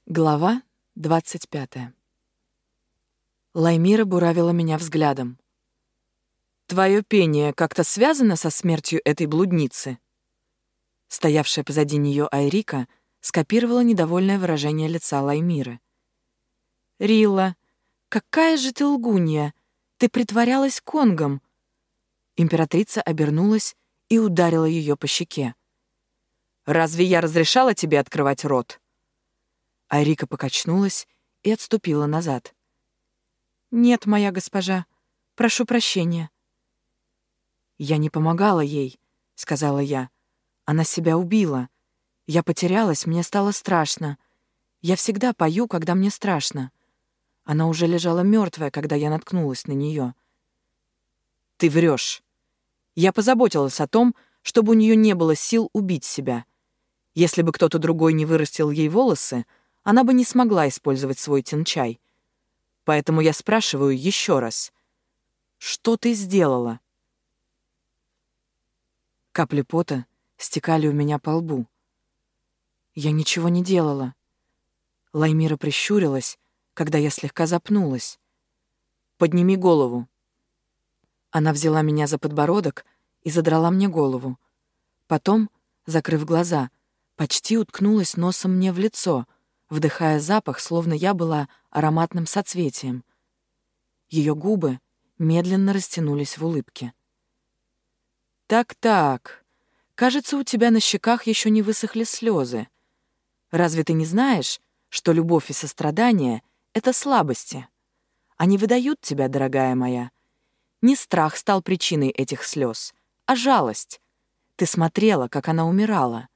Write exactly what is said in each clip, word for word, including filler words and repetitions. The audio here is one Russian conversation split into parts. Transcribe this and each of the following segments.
Глава двадцать пятая. Лаймира буравила меня взглядом. «Твое пение как-то связано со смертью этой блудницы?» Стоявшая позади нее Айрика скопировала недовольное выражение лица Лаймиры. «Рилла, какая же ты лгунья! Ты притворялась конгом!» Императрица обернулась и ударила ее по щеке. «Разве я разрешала тебе открывать рот?» Айрика покачнулась и отступила назад. «Нет, моя госпожа, прошу прощения». «Я не помогала ей», — сказала я. «Она себя убила. Я потерялась, мне стало страшно. Я всегда пою, когда мне страшно. Она уже лежала мертвая, когда я наткнулась на нее». «Ты врешь. Я позаботилась о том, чтобы у нее не было сил убить себя. Если бы кто-то другой не вырастил ей волосы, она бы не смогла использовать свой тянчай. Поэтому я спрашиваю еще раз. Что ты сделала?» Капли пота стекали у меня по лбу. Я ничего не делала. Лаймира прищурилась, когда я слегка запнулась. «Подними голову». Она взяла меня за подбородок и задрала мне голову. Потом, закрыв глаза, почти уткнулась носом мне в лицо, вдыхая запах, словно я была ароматным соцветием. Ее губы медленно растянулись в улыбке. «Так-так, кажется, у тебя на щеках еще не высохли слезы. Разве ты не знаешь, что любовь и сострадание — это слабости? Они выдают тебя, дорогая моя. Не страх стал причиной этих слез, а жалость. Ты смотрела, как она умирала».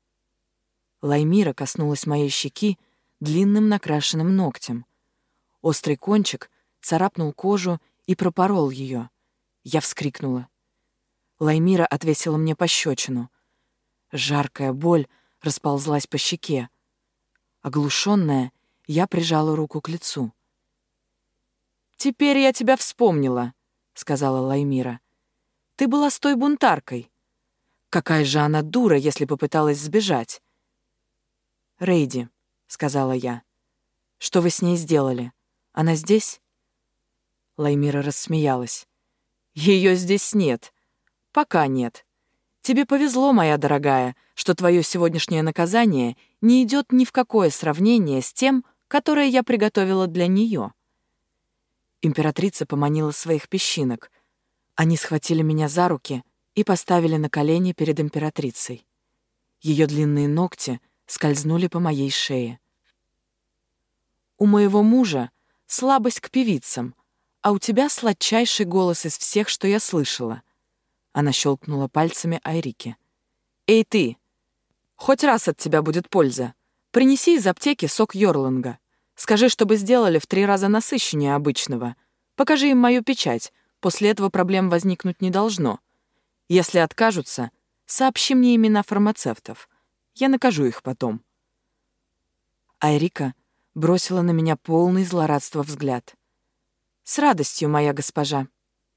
Лаймира коснулась моей щеки длинным накрашенным ногтем. Острый кончик царапнул кожу и пропорол ее. Я вскрикнула. Лаймира отвесила мне пощечину. Жаркая боль расползлась по щеке. Оглушенная, я прижала руку к лицу. «Теперь я тебя вспомнила», — сказала Лаймира. «Ты была с той бунтаркой. Какая же она дура, если попыталась сбежать». «Рейди», — сказала я. «Что вы с ней сделали? Она здесь?» Лаймира рассмеялась. «Ее здесь нет. Пока нет. Тебе повезло, моя дорогая, что твое сегодняшнее наказание не идет ни в какое сравнение с тем, которое я приготовила для нее». Императрица поманила своих песчинок. Они схватили меня за руки и поставили на колени перед императрицей. Ее длинные ногти скользнули по моей шее. «У моего мужа слабость к певицам, а у тебя сладчайший голос из всех, что я слышала». Она щелкнула пальцами Айрике. «Эй ты! Хоть раз от тебя будет польза. Принеси из аптеки сок Йорланга. Скажи, чтобы сделали в три раза насыщеннее обычного. Покажи им мою печать. После этого проблем возникнуть не должно. Если откажутся, сообщи мне имена фармацевтов. Я накажу их потом». Айрика бросила на меня полный злорадства взгляд. «С радостью, моя госпожа».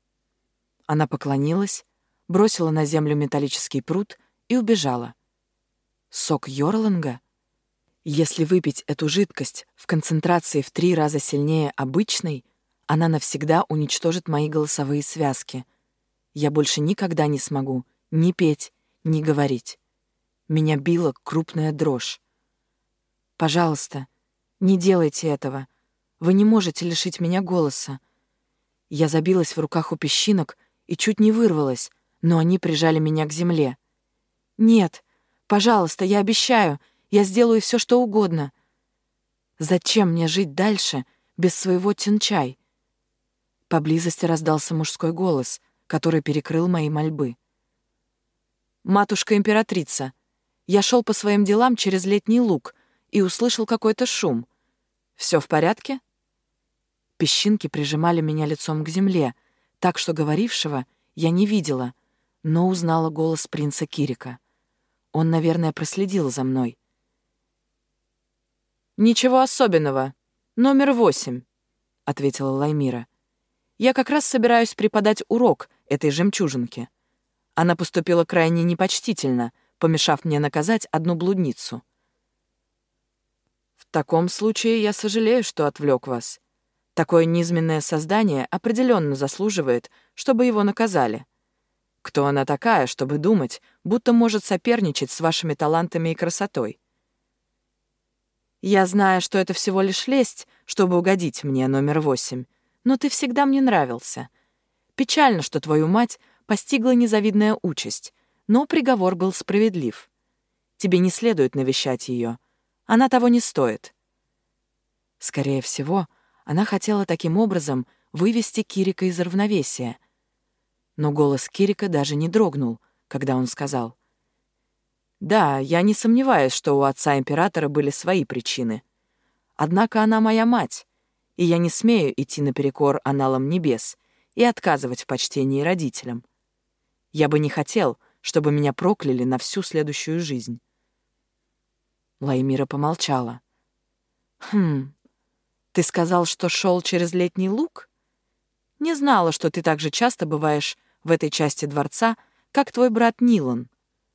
Она поклонилась, бросила на землю металлический прут и убежала. Сок Йорланга? Если выпить эту жидкость в концентрации в три раза сильнее обычной, она навсегда уничтожит мои голосовые связки. Я больше никогда не смогу ни петь, ни говорить. Меня била крупная дрожь. «Пожалуйста, не делайте этого. Вы не можете лишить меня голоса». Я забилась в руках у песчинок и чуть не вырвалась, но они прижали меня к земле. «Нет, пожалуйста, я обещаю, я сделаю все, что угодно». Зачем мне жить дальше без своего тянчай? Поблизости раздался мужской голос, который перекрыл мои мольбы. «Матушка-императрица, я шел по своим делам через летний луг и услышал какой-то шум. Все в порядке?» Песчинки прижимали меня лицом к земле, так что говорившего я не видела, но узнала голос принца Кирика. Он, наверное, проследил за мной. «Ничего особенного. Номер восемь», — ответила Лаймира. «Я как раз собираюсь преподать урок этой жемчужинке. Она поступила крайне непочтительно, помешав мне наказать одну блудницу». таком случае я сожалею, что отвлек вас. Такое низменное создание определенно заслуживает, чтобы его наказали. Кто она такая, чтобы думать, будто может соперничать с вашими талантами и красотой? Я знаю, что это всего лишь лесть, чтобы угодить мне, номер восемь, но ты всегда мне нравился. Печально, что твою мать постигла незавидная участь, но приговор был справедлив. Тебе не следует навещать ее. Она того не стоит. Скорее всего, она хотела таким образом вывести Кирика из равновесия. Но голос Кирика даже не дрогнул, когда он сказал: «Да, я не сомневаюсь, что у отца императора были свои причины. Однако она моя мать, и я не смею идти наперекор аналам небес и отказывать в почтении родителям. Я бы не хотел, чтобы меня прокляли на всю следующую жизнь». Лаймира помолчала. «Хм, ты сказал, что шел через летний луг? Не знала, что ты так же часто бываешь в этой части дворца, как твой брат Нилан».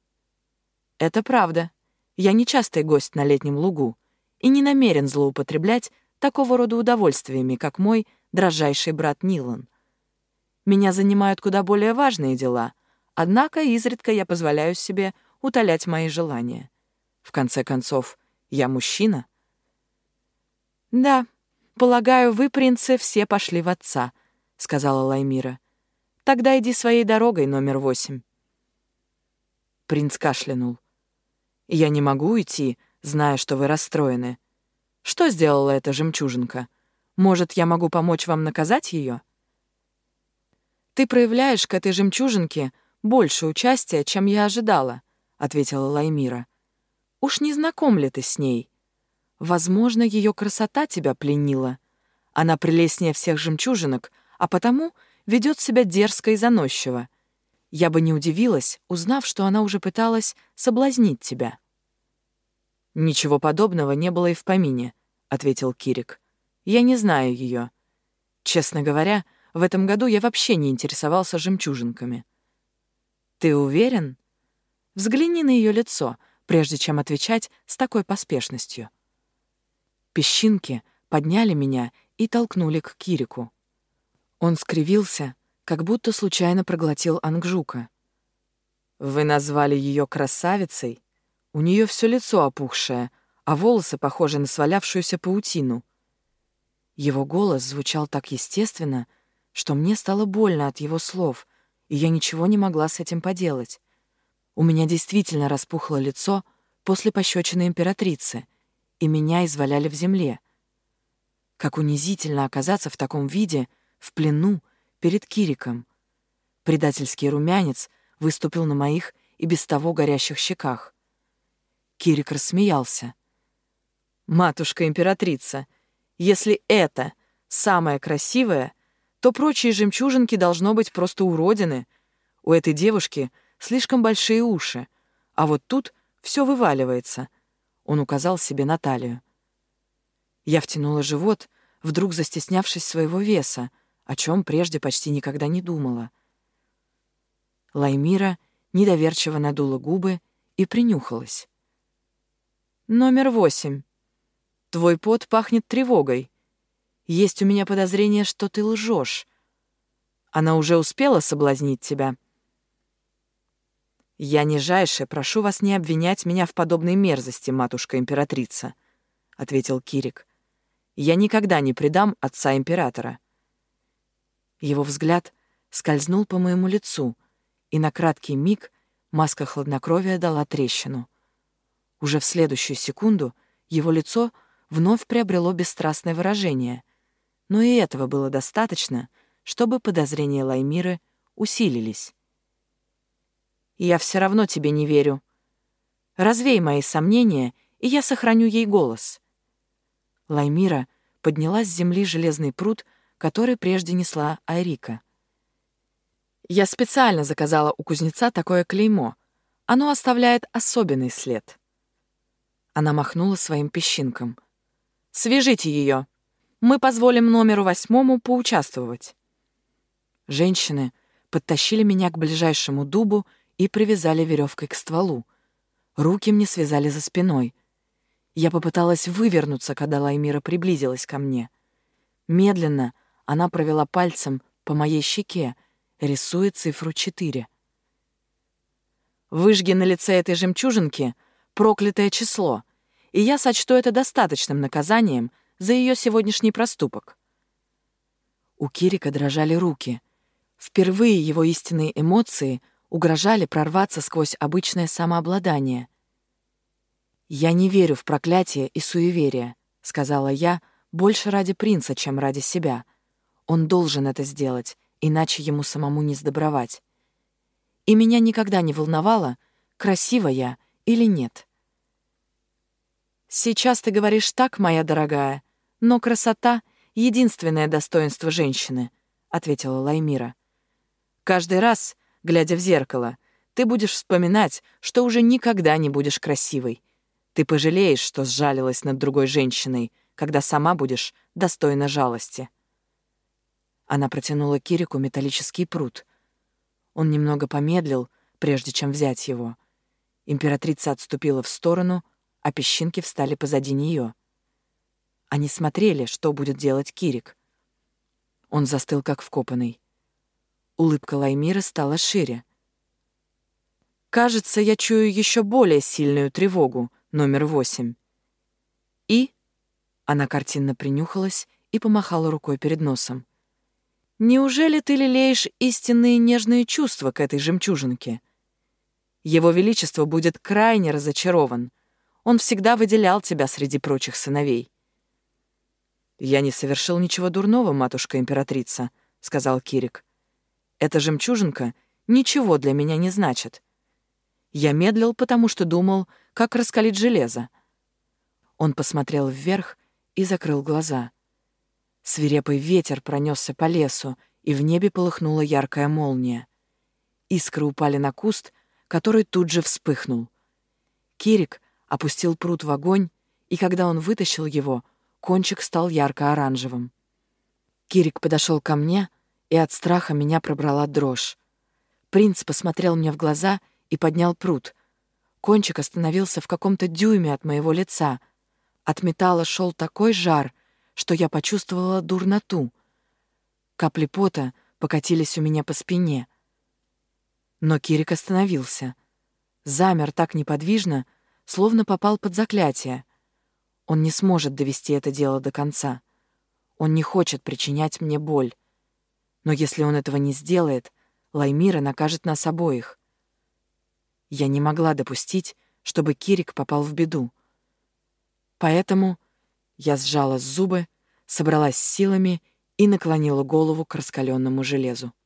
«Это правда. Я нечастый гость на летнем лугу и не намерен злоупотреблять такого рода удовольствиями, как мой дрожайший брат Нилан. Меня занимают куда более важные дела, однако изредка я позволяю себе утолять мои желания. В конце концов, я мужчина». «Да, полагаю, вы, принцы, все пошли в отца», — сказала Лаймира. «Тогда иди своей дорогой, номер восемь». Принц кашлянул. «Я не могу уйти, зная, что вы расстроены. Что сделала эта жемчужинка? Может, я могу помочь вам наказать ее?» «Ты проявляешь к этой жемчужинке больше участия, чем я ожидала», — ответила Лаймира. «Уж не знаком ли ты с ней? Возможно, ее красота тебя пленила. Она прелестнее всех жемчужинок, а потому ведет себя дерзко и заносчиво. Я бы не удивилась, узнав, что она уже пыталась соблазнить тебя». «Ничего подобного не было и в помине», — ответил Кирик. «Я не знаю ее. Честно говоря, в этом году я вообще не интересовался жемчужинками». «Ты уверен? Взгляни на ее лицо, прежде чем отвечать с такой поспешностью». Песчинки подняли меня и толкнули к Кирику. Он скривился, как будто случайно проглотил ангжука. «Вы назвали ее красавицей? У нее все лицо опухшее, а волосы похожи на свалявшуюся паутину». Его голос звучал так естественно, что мне стало больно от его слов, и я ничего не могла с этим поделать. У меня действительно распухло лицо после пощечины императрицы, и меня изваляли в земле. Как унизительно оказаться в таком виде, в плену, перед Кириком. Предательский румянец выступил на моих и без того горящих щеках. Кирик рассмеялся. «Матушка-императрица, если это самое красивое, то прочие жемчужинки должно быть просто уродины. У этой девушки слишком большие уши, а вот тут все вываливается». Он указал себе на талию. Я втянула живот, вдруг застеснявшись своего веса, о чем прежде почти никогда не думала. Лаймира недоверчиво надула губы и принюхалась. «Номер восемь. Твой пот пахнет тревогой. Есть у меня подозрение, что ты лжешь. Она уже успела соблазнить тебя?» «Я нижайше прошу вас не обвинять меня в подобной мерзости, матушка-императрица», — ответил Кирик. «Я никогда не предам отца императора». Его взгляд скользнул по моему лицу, и на краткий миг маска хладнокровия дала трещину. Уже в следующую секунду его лицо вновь приобрело бесстрастное выражение, но и этого было достаточно, чтобы подозрения Лаймиры усилились. «Я все равно тебе не верю. Развей мои сомнения, и я сохраню ей голос». Лаймира подняла с земли железный пруд, который прежде несла Айрика. «Я специально заказала у кузнеца такое клеймо. Оно оставляет особенный след». Она махнула своим песчинкам. «Свяжите ее. Мы позволим номеру восьмому поучаствовать». Женщины подтащили меня к ближайшему дубу и привязали веревкой к стволу. Руки мне связали за спиной. Я попыталась вывернуться, когда Лаймира приблизилась ко мне. Медленно она провела пальцем по моей щеке, рисуя цифру четыре. Выжги на лице этой жемчужинки проклятое число, и я сочту это достаточным наказанием за ее сегодняшний проступок. У Кирика дрожали руки. Впервые его истинные эмоции угрожали прорваться сквозь обычное самообладание. «Я не верю в проклятие и суеверие», — сказала я, больше ради принца, чем ради себя. Он должен это сделать, иначе ему самому не сдобровать. И меня никогда не волновало, красива я или нет. «Сейчас ты говоришь так, моя дорогая, но красота — единственное достоинство женщины», — ответила Лаймира. «Каждый раз, глядя в зеркало, ты будешь вспоминать, что уже никогда не будешь красивой. Ты пожалеешь, что сжалилась над другой женщиной, когда сама будешь достойна жалости». Она протянула Кирику металлический прут. Он немного помедлил, прежде чем взять его. Императрица отступила в сторону, а песчинки встали позади нее. Они смотрели, что будет делать Кирик. Он застыл, как вкопанный. Улыбка Лаймиры стала шире. «Кажется, я чую еще более сильную тревогу, номер восемь». «И?» — она картинно принюхалась и помахала рукой перед носом. «Неужели ты лелеешь истинные нежные чувства к этой жемчужинке? Его Величество будет крайне разочарован. Он всегда выделял тебя среди прочих сыновей». «Я не совершил ничего дурного, матушка-императрица», — сказал Кирик. «Эта жемчужинка ничего для меня не значит. Я медлил, потому что думал, как раскалить железо». Он посмотрел вверх и закрыл глаза. Свирепый ветер пронесся по лесу, и в небе полыхнула яркая молния. Искры упали на куст, который тут же вспыхнул. Кирик опустил прут в огонь, и когда он вытащил его, кончик стал ярко-оранжевым. Кирик подошел ко мне, и от страха меня пробрала дрожь. Принц посмотрел мне в глаза и поднял прут. Кончик остановился в каком-то дюйме от моего лица. От металла шел такой жар, что я почувствовала дурноту. Капли пота покатились у меня по спине. Но Кирик остановился. Замер так неподвижно, словно попал под заклятие. Он не сможет довести это дело до конца. Он не хочет причинять мне боль. Но если он этого не сделает, Лаймира накажет нас обоих. Я не могла допустить, чтобы Кирик попал в беду. Поэтому я сжала зубы, собралась с силами и наклонила голову к раскаленному железу.